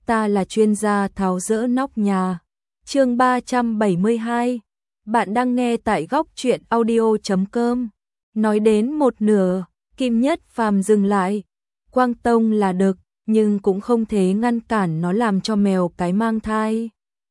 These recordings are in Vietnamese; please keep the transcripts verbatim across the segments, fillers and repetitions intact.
ta là chuyên gia tháo dỡ nóc nhà. Chương ba trăm bảy mươi hai. Bạn đang nghe tại góc truyện audio chấm com. Nói đến một nửa, Kim Nhất Phàm dừng lại. Quang Tông là đực, nhưng cũng không thể ngăn cản nó làm cho mèo cái mang thai.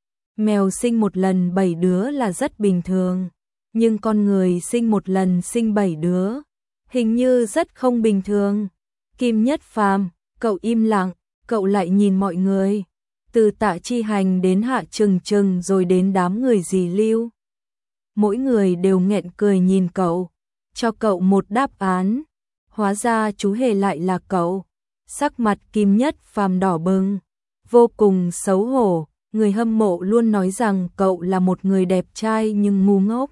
Mèo sinh một lần bảy đứa là rất bình thường, nhưng con người sinh một lần sinh bảy đứa, hình như rất không bình thường. Kim Nhất Phàm, cậu im lặng, cậu lại nhìn mọi người, từ Tạ Chi Hành đến Hạ Trừng Trừng rồi đến đám người dì Lưu. Mỗi người đều nghẹn cười nhìn cậu, cho cậu một đáp án. Hóa ra chú hề lại là cậu. Sắc mặt Kim Nhất Phàm đỏ bừng, vô cùng xấu hổ. Người hâm mộ luôn nói rằng cậu là một người đẹp trai nhưng ngu ngốc.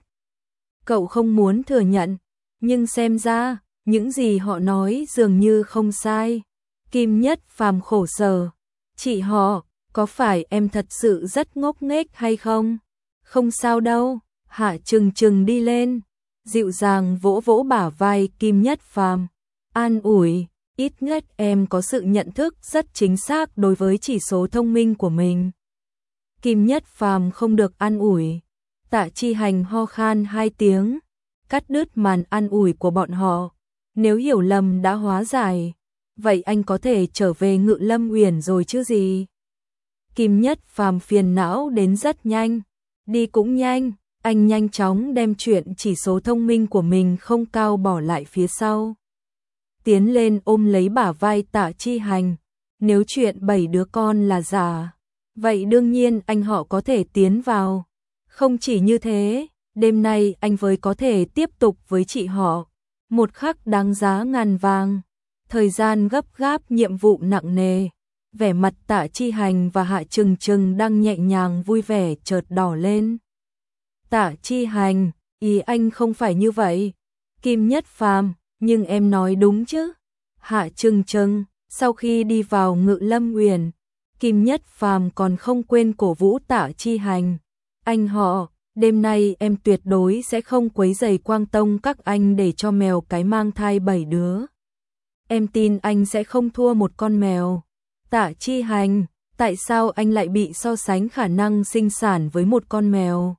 Cậu không muốn thừa nhận, nhưng xem ra, những gì họ nói dường như không sai. Kim Nhất Phàm khổ sở. Chị họ, có phải em thật sự rất ngốc nghếch hay không? Không sao đâu. Hạ Trừng Trừng đi lên, dịu dàng vỗ vỗ bả vai Kim Nhất Phàm, an ủi, ít nhất em có sự nhận thức rất chính xác đối với chỉ số thông minh của mình. Kim Nhất Phàm không được an ủi. Tạ Chi Hành ho khan hai tiếng, cắt đứt màn an ủi của bọn họ. Nếu hiểu lầm đã hóa giải, vậy anh có thể trở về Ngự Lâm Uyển rồi chứ gì? Kim Nhất Phàm phiền não đến rất nhanh, đi cũng nhanh. Anh nhanh chóng đem chuyện chỉ số thông minh của mình không cao bỏ lại phía sau. Tiến lên ôm lấy bả vai Tạ Chi Hành. Nếu chuyện bảy đứa con là giả, vậy đương nhiên anh họ có thể tiến vào. Không chỉ như thế, đêm nay anh với có thể tiếp tục với chị họ. Một khắc đáng giá ngàn vàng. Thời gian gấp gáp, nhiệm vụ nặng nề. Vẻ mặt Tạ Chi Hành và Hạ Trừng Trừng đang nhẹ nhàng vui vẻ chợt đỏ lên. Tạ Chi Hành, ý anh không phải như vậy. Kim Nhất Phàm, nhưng em nói đúng chứ? Hạ Trừng Trừng, sau khi đi vào Ngự Lâm Uyển, Kim Nhất Phàm còn không quên cổ vũ Tạ Chi Hành. Anh họ, đêm nay em tuyệt đối sẽ không quấy rầy Quang Tông các anh để cho mèo cái mang thai bảy đứa. Em tin anh sẽ không thua một con mèo. Tạ Chi Hành, tại sao anh lại bị so sánh khả năng sinh sản với một con mèo?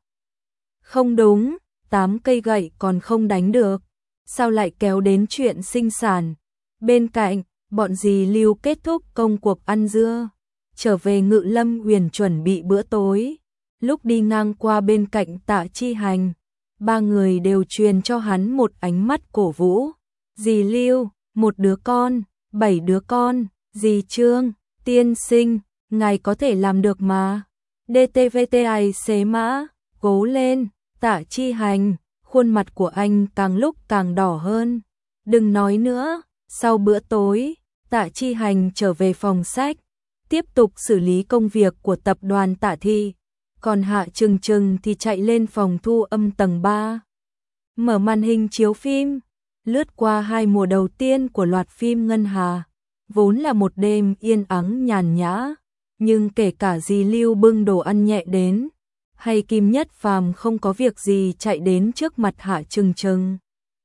Không đúng, tám cây gậy còn không đánh được, sao lại kéo đến chuyện sinh sản? Bên cạnh, bọn dì Lưu kết thúc công cuộc ăn dưa, trở về Ngự Lâm Uyển chuẩn bị bữa tối. Lúc đi ngang qua bên cạnh Tạ Chi Hành, ba người đều truyền cho hắn một ánh mắt cổ vũ. Dì Lưu, một đứa con, bảy đứa con, dì Trương, tiên sinh, ngài có thể làm được mà. đê tê vê tê i xế mã, cố lên. Tạ Chi Hành, khuôn mặt của anh càng lúc càng đỏ hơn. Đừng nói nữa. Sau bữa tối, Tạ Chi Hành trở về phòng sách, tiếp tục xử lý công việc của tập đoàn Tạ Thị. Còn Hạ Trừng Trừng thì chạy lên phòng thu âm tầng ba. Mở màn hình chiếu phim, lướt qua hai mùa đầu tiên của loạt phim Ngân Hà. Vốn là một đêm yên ắng nhàn nhã, nhưng kể cả dì Lưu bưng đồ ăn nhẹ đến, hay Kim Nhất Phàm không có việc gì chạy đến trước mặt Hạ Trừng Trừng.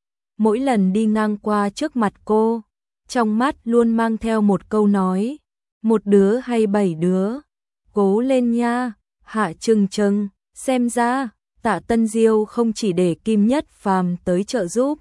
Mỗi lần đi ngang qua trước mặt cô, trong mắt luôn mang theo một câu nói, một đứa hay bảy đứa, cố lên nha. Hạ Trừng Trừng, xem ra Tạ Tân Diêu không chỉ để Kim Nhất Phàm tới trợ giúp,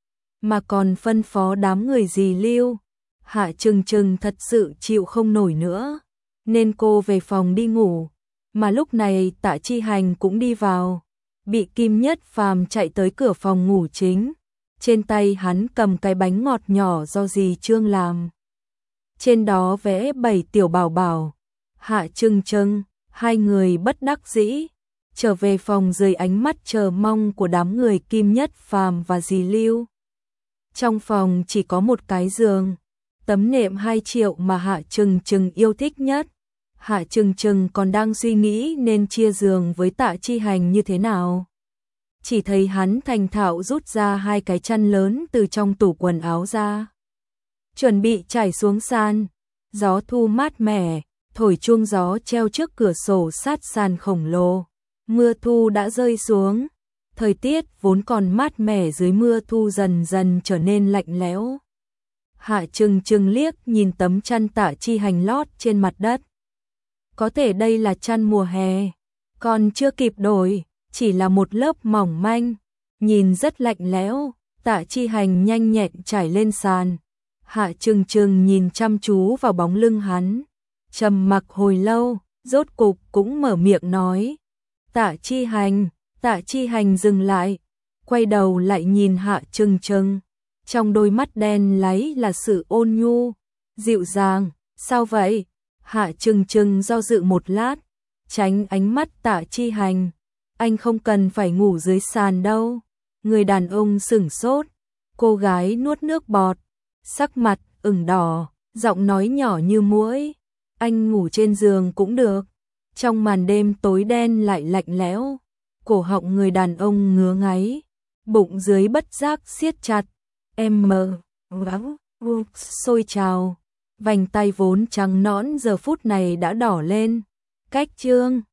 mà còn phân phó đám người dì Lưu. Hạ Trừng Trừng thật sự chịu không nổi nữa, nên cô về phòng đi ngủ. Mà lúc này Tạ Chi Hành cũng đi vào, bị Kim Nhất Phàm chạy tới cửa phòng ngủ chính. Trên tay hắn cầm cái bánh ngọt nhỏ do dì Trương làm, trên đó vẽ bảy tiểu bảo bảo. Hạ Trừng Trừng, hai người bất đắc dĩ trở về phòng dưới ánh mắt chờ mong của đám người Kim Nhất Phàm và dì Lưu. Trong phòng chỉ có một cái giường, tấm nệm hai triệu mà Hạ Trừng Trừng yêu thích nhất. Hạ Trừng Trừng còn đang suy nghĩ nên chia giường với Tạ Chi Hành như thế nào. Chỉ thấy hắn thành thạo rút ra hai cái chăn lớn từ trong tủ quần áo ra, chuẩn bị trải xuống sàn. Gió thu mát mẻ, thổi chuông gió treo trước cửa sổ sát sàn khổng lồ. Mưa thu đã rơi xuống, thời tiết vốn còn mát mẻ dưới mưa thu dần dần trở nên lạnh lẽo. Hạ Trừng Trừng liếc nhìn tấm chăn Tạ Chi Hành lót trên mặt đất, có thể đây là chăn mùa hè, còn chưa kịp đổi, chỉ là một lớp mỏng manh, nhìn rất lạnh lẽo. Tạ Chi Hành nhanh nhẹn trải lên sàn. Hạ Trừng Trừng nhìn chăm chú vào bóng lưng hắn, trầm mặc hồi lâu, rốt cục cũng mở miệng nói. Tạ Chi Hành, Tạ Chi Hành dừng lại, quay đầu lại nhìn Hạ Trừng Trừng, trong đôi mắt đen láy là sự ôn nhu, dịu dàng. Sao vậy? Hạ Trừng Trừng do dự một lát, tránh ánh mắt Tạ Chi Hành. Anh không cần phải ngủ dưới sàn đâu. Người đàn ông sửng sốt, cô gái nuốt nước bọt, sắc mặt ửng đỏ, giọng nói nhỏ như muỗi. Anh ngủ trên giường cũng được. Trong màn đêm tối đen lại lạnh lẽo, cổ họng người đàn ông ngứa ngáy, bụng dưới bất giác siết chặt. Em mờ, vắng, sôi trào, vành tay vốn trắng nõn giờ phút này đã đỏ lên. Cách chương